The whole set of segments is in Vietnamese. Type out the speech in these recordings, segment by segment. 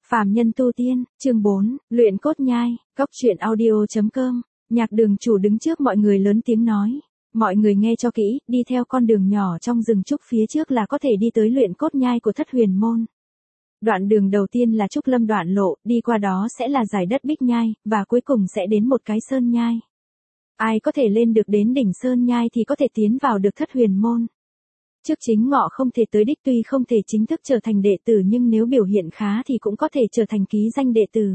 Phàm nhân tu tiên, chương 4, luyện cốt nhai, góc truyện audio.com, Nhạc Đường chủ đứng trước mọi người lớn tiếng nói. Mọi người nghe cho kỹ, đi theo con đường nhỏ trong rừng trúc phía trước là có thể đi tới luyện cốt nhai của Thất Huyền Môn. Đoạn đường đầu tiên là Trúc Lâm đoạn lộ, đi qua đó sẽ là dải đất Bích Nhai, và cuối cùng sẽ đến một cái sơn nhai. Ai có thể lên được đến đỉnh sơn nhai thì có thể tiến vào được Thất Huyền Môn. Trước chính ngọ không thể tới đích, tuy không thể chính thức trở thành đệ tử nhưng nếu biểu hiện khá thì cũng có thể trở thành ký danh đệ tử.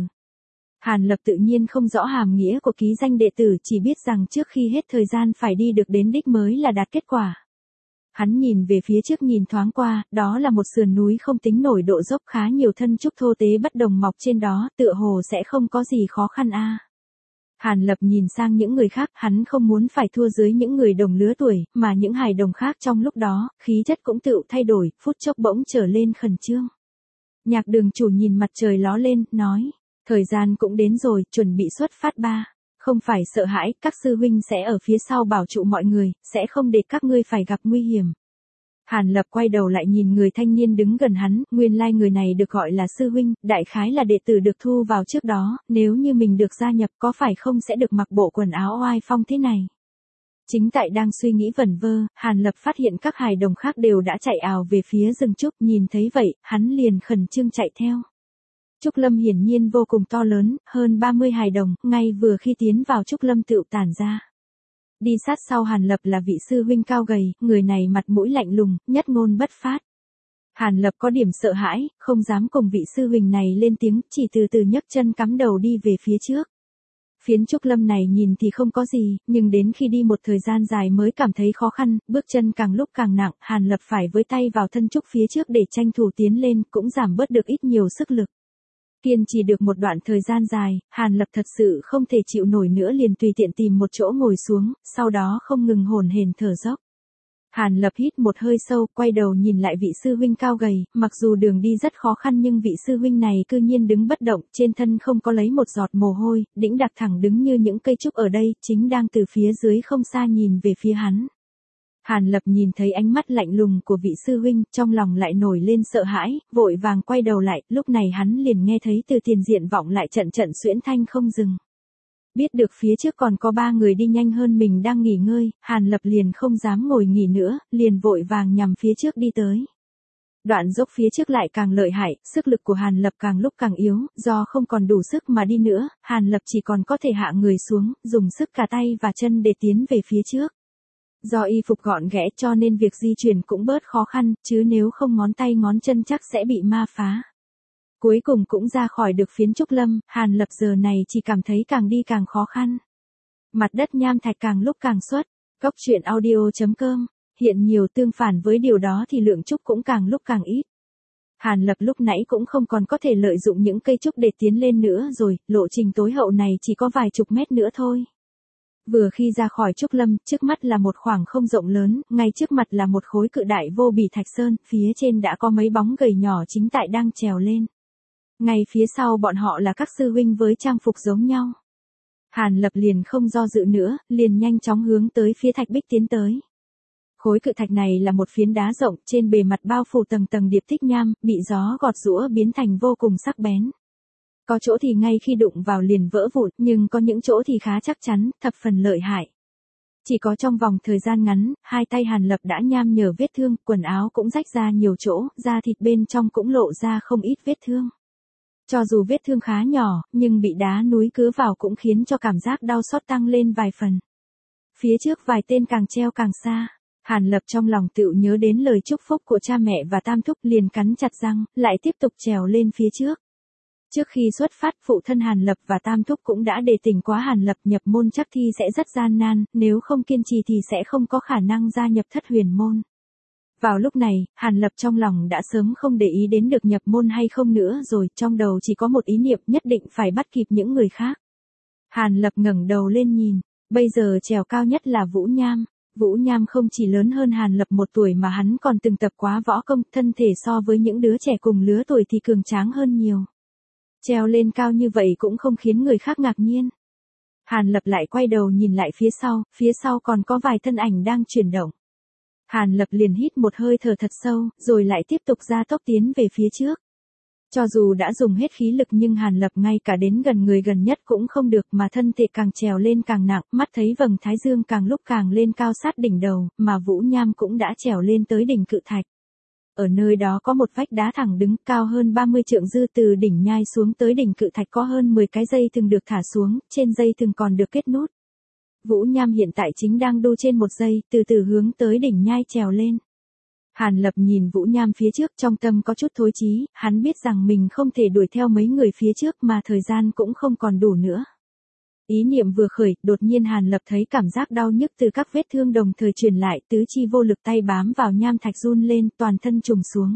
Hàn Lập tự nhiên không rõ hàm nghĩa của ký danh đệ tử, chỉ biết rằng trước khi hết thời gian phải đi được đến đích mới là đạt kết quả. Hắn nhìn về phía trước nhìn thoáng qua, đó là một sườn núi không tính nổi độ dốc, khá nhiều thân trúc thô tế bất đồng mọc trên đó, tựa hồ sẽ không có gì khó khăn a. Hàn Lập nhìn sang những người khác, hắn không muốn phải thua dưới những người đồng lứa tuổi, mà những hài đồng khác trong lúc đó, khí chất cũng tự thay đổi, phút chốc bỗng trở lên khẩn trương. Nhạc Đường chủ nhìn mặt trời ló lên, nói, thời gian cũng đến rồi, chuẩn bị xuất phát ba. Không phải sợ hãi, các sư huynh sẽ ở phía sau bảo trụ mọi người, sẽ không để các ngươi phải gặp nguy hiểm. Hàn Lập quay đầu lại nhìn người thanh niên đứng gần hắn, nguyên lai người này được gọi là sư huynh, đại khái là đệ tử được thu vào trước đó, nếu như mình được gia nhập có phải không sẽ được mặc bộ quần áo oai phong thế này. Chính tại đang suy nghĩ vẩn vơ, Hàn Lập phát hiện các hài đồng khác đều đã chạy ào về phía rừng trúc, nhìn thấy vậy, hắn liền khẩn trương chạy theo. Trúc Lâm hiển nhiên vô cùng to lớn, hơn 30 hài đồng, ngay vừa khi tiến vào Trúc Lâm tựu tản ra. Đi sát sau Hàn Lập là vị sư huynh cao gầy, người này mặt mũi lạnh lùng, nhất ngôn bất phát. Hàn Lập có điểm sợ hãi, không dám cùng vị sư huynh này lên tiếng, chỉ từ từ nhấc chân cắm đầu đi về phía trước. Phiến Trúc Lâm này nhìn thì không có gì, nhưng đến khi đi một thời gian dài mới cảm thấy khó khăn, bước chân càng lúc càng nặng, Hàn Lập phải với tay vào thân trúc phía trước để tranh thủ tiến lên, cũng giảm bớt được ít nhiều sức lực. Kiên trì được một đoạn thời gian dài, Hàn Lập thật sự không thể chịu nổi nữa, liền tùy tiện tìm một chỗ ngồi xuống, sau đó không ngừng hổn hển thở dốc. Hàn Lập hít một hơi sâu, quay đầu nhìn lại vị sư huynh cao gầy, mặc dù đường đi rất khó khăn nhưng vị sư huynh này cư nhiên đứng bất động, trên thân không có lấy một giọt mồ hôi, đĩnh đạc thẳng đứng như những cây trúc ở đây, chính đang từ phía dưới không xa nhìn về phía hắn. Hàn Lập nhìn thấy ánh mắt lạnh lùng của vị sư huynh, trong lòng lại nổi lên sợ hãi, vội vàng quay đầu lại, lúc này hắn liền nghe thấy từ tiền diện vọng lại trận trận xuyễn thanh không dừng. Biết được phía trước còn có 3 người đi nhanh hơn mình đang nghỉ ngơi, Hàn Lập liền không dám ngồi nghỉ nữa, liền vội vàng nhằm phía trước đi tới. Đoạn dốc phía trước lại càng lợi hại, sức lực của Hàn Lập càng lúc càng yếu, do không còn đủ sức mà đi nữa, Hàn Lập chỉ còn có thể hạ người xuống, dùng sức cả tay và chân để tiến về phía trước. Do y phục gọn ghẽ cho nên việc di chuyển cũng bớt khó khăn, chứ nếu không ngón tay ngón chân chắc sẽ bị ma phá. Cuối cùng cũng ra khỏi được phiến Trúc Lâm, Hàn Lập giờ này chỉ cảm thấy càng đi càng khó khăn. Mặt đất nham thạch càng lúc càng xuất, góc truyện audio.com, hiện nhiều tương phản với điều đó thì lượng trúc cũng càng lúc càng ít. Hàn Lập lúc nãy cũng không còn có thể lợi dụng những cây trúc để tiến lên nữa rồi, lộ trình tối hậu này chỉ có vài chục mét nữa thôi. Vừa khi ra khỏi Trúc Lâm, trước mắt là một khoảng không rộng lớn, ngay trước mặt là một khối cự đại vô bì thạch sơn, phía trên đã có mấy bóng gầy nhỏ chính tại đang trèo lên. Ngay phía sau bọn họ là các sư huynh với trang phục giống nhau. Hàn Lập liền không do dự nữa, liền nhanh chóng hướng tới phía thạch bích tiến tới. Khối cự thạch này là một phiến đá rộng, trên bề mặt bao phủ tầng tầng điệp tích nham, bị gió gọt giũa biến thành vô cùng sắc bén. Có chỗ thì ngay khi đụng vào liền vỡ vụn, nhưng có những chỗ thì khá chắc chắn, thập phần lợi hại. Chỉ có trong vòng thời gian ngắn, hai tay Hàn Lập đã nham nhở vết thương, quần áo cũng rách ra nhiều chỗ, da thịt bên trong cũng lộ ra không ít vết thương. Cho dù vết thương khá nhỏ, nhưng bị đá núi cứa vào cũng khiến cho cảm giác đau xót tăng lên vài phần. Phía trước vài tên càng treo càng xa. Hàn Lập trong lòng tự nhớ đến lời chúc phúc của cha mẹ và tam thúc, liền cắn chặt răng, lại tiếp tục trèo lên phía trước. Trước khi xuất phát, phụ thân Hàn Lập và tam thúc cũng đã đề tỉnh quá Hàn Lập nhập môn chắc thi sẽ rất gian nan, nếu không kiên trì thì sẽ không có khả năng gia nhập Thất Huyền Môn. Vào lúc này, Hàn Lập trong lòng đã sớm không để ý đến được nhập môn hay không nữa rồi, trong đầu chỉ có một ý niệm nhất định phải bắt kịp những người khác. Hàn Lập ngẩng đầu lên nhìn, bây giờ trèo cao nhất là Vũ Nham. Vũ Nham không chỉ lớn hơn Hàn Lập 1 tuổi mà hắn còn từng tập quá võ công, thân thể so với những đứa trẻ cùng lứa tuổi thì cường tráng hơn nhiều. Treo lên cao như vậy cũng không khiến người khác ngạc nhiên. Hàn Lập lại quay đầu nhìn lại phía sau còn có vài thân ảnh đang chuyển động. Hàn Lập liền hít một hơi thở thật sâu, rồi lại tiếp tục gia tốc tiến về phía trước. Cho dù đã dùng hết khí lực nhưng Hàn Lập ngay cả đến gần người gần nhất cũng không được mà thân thể càng trèo lên càng nặng, mắt thấy vầng thái dương càng lúc càng lên cao sát đỉnh đầu, mà Vũ Nham cũng đã trèo lên tới đỉnh cự thạch. Ở nơi đó có một vách đá thẳng đứng cao hơn 30 trượng dư từ đỉnh nhai xuống tới đỉnh cự thạch có hơn 10 cái dây thừng được thả xuống, trên dây thừng còn được kết nút. Vũ Nham hiện tại chính đang đu trên một dây, từ từ hướng tới đỉnh nhai trèo lên. Hàn Lập nhìn Vũ Nham phía trước trong tâm có chút thối chí, hắn biết rằng mình không thể đuổi theo mấy người phía trước mà thời gian cũng không còn đủ nữa. Ý niệm vừa khởi, đột nhiên Hàn Lập thấy cảm giác đau nhức từ các vết thương đồng thời truyền lại, tứ chi vô lực tay bám vào nham thạch run lên, toàn thân trùng xuống.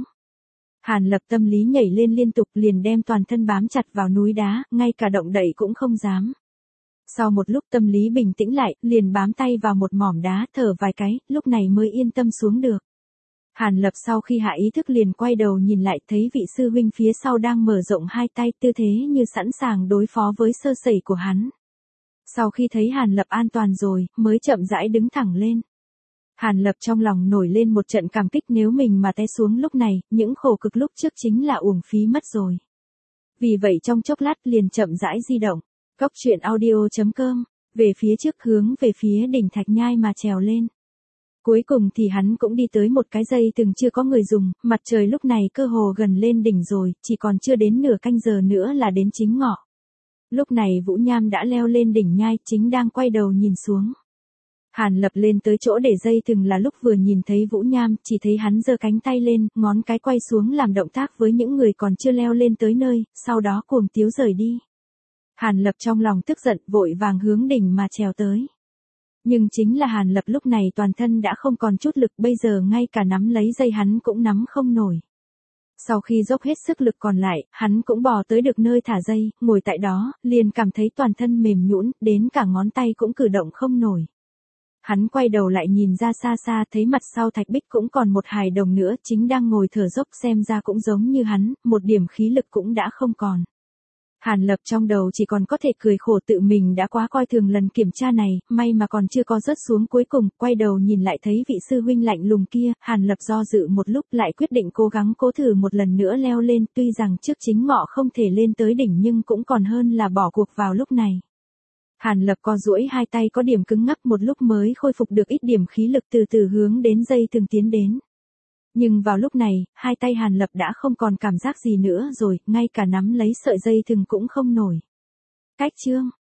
Hàn Lập tâm lý nhảy lên liên tục liền đem toàn thân bám chặt vào núi đá, ngay cả động đậy cũng không dám. Sau một lúc tâm lý bình tĩnh lại, liền bám tay vào một mỏm đá thở vài cái, lúc này mới yên tâm xuống được. Hàn Lập sau khi hạ ý thức liền quay đầu nhìn lại thấy vị sư huynh phía sau đang mở rộng hai tay tư thế như sẵn sàng đối phó với sơ sẩy của hắn. Sau khi thấy Hàn Lập an toàn rồi, mới chậm rãi đứng thẳng lên. Hàn Lập trong lòng nổi lên một trận cảm kích nếu mình mà té xuống lúc này, những khổ cực lúc trước chính là uổng phí mất rồi. Vì vậy trong chốc lát liền chậm rãi di động. Cốc truyện audio.com, về phía trước hướng về phía đỉnh thạch nhai mà trèo lên. Cuối cùng thì hắn cũng đi tới một cái dây từng chưa có người dùng, mặt trời lúc này cơ hồ gần lên đỉnh rồi, chỉ còn chưa đến nửa canh giờ nữa là đến chính ngọ. Lúc này Vũ Nham đã leo lên đỉnh nhai, chính đang quay đầu nhìn xuống. Hàn Lập lên tới chỗ để dây thừng là lúc vừa nhìn thấy Vũ Nham, chỉ thấy hắn giơ cánh tay lên, ngón cái quay xuống làm động tác với những người còn chưa leo lên tới nơi, sau đó cuồng tiếu rời đi. Hàn Lập trong lòng tức giận, vội vàng hướng đỉnh mà trèo tới. Nhưng chính là Hàn Lập lúc này toàn thân đã không còn chút lực, bây giờ ngay cả nắm lấy dây hắn cũng nắm không nổi. Sau khi dốc hết sức lực còn lại, hắn cũng bò tới được nơi thả dây, ngồi tại đó, liền cảm thấy toàn thân mềm nhũn, đến cả ngón tay cũng cử động không nổi. Hắn quay đầu lại nhìn ra xa xa thấy mặt sau thạch bích cũng còn một hài đồng nữa, chính đang ngồi thở dốc xem ra cũng giống như hắn, một điểm khí lực cũng đã không còn. Hàn Lập trong đầu chỉ còn có thể cười khổ tự mình đã quá coi thường lần kiểm tra này, may mà còn chưa có rớt xuống cuối cùng, quay đầu nhìn lại thấy vị sư huynh lạnh lùng kia, Hàn Lập do dự một lúc lại quyết định cố gắng cố thử một lần nữa leo lên, tuy rằng trước chính ngọ không thể lên tới đỉnh nhưng cũng còn hơn là bỏ cuộc vào lúc này. Hàn Lập co duỗi hai tay có điểm cứng ngắc một lúc mới khôi phục được ít điểm khí lực từ từ hướng đến dây thừng tiến đến. Nhưng vào lúc này, hai tay Hàn Lập đã không còn cảm giác gì nữa rồi, ngay cả nắm lấy sợi dây thừng cũng không nổi. Cách chương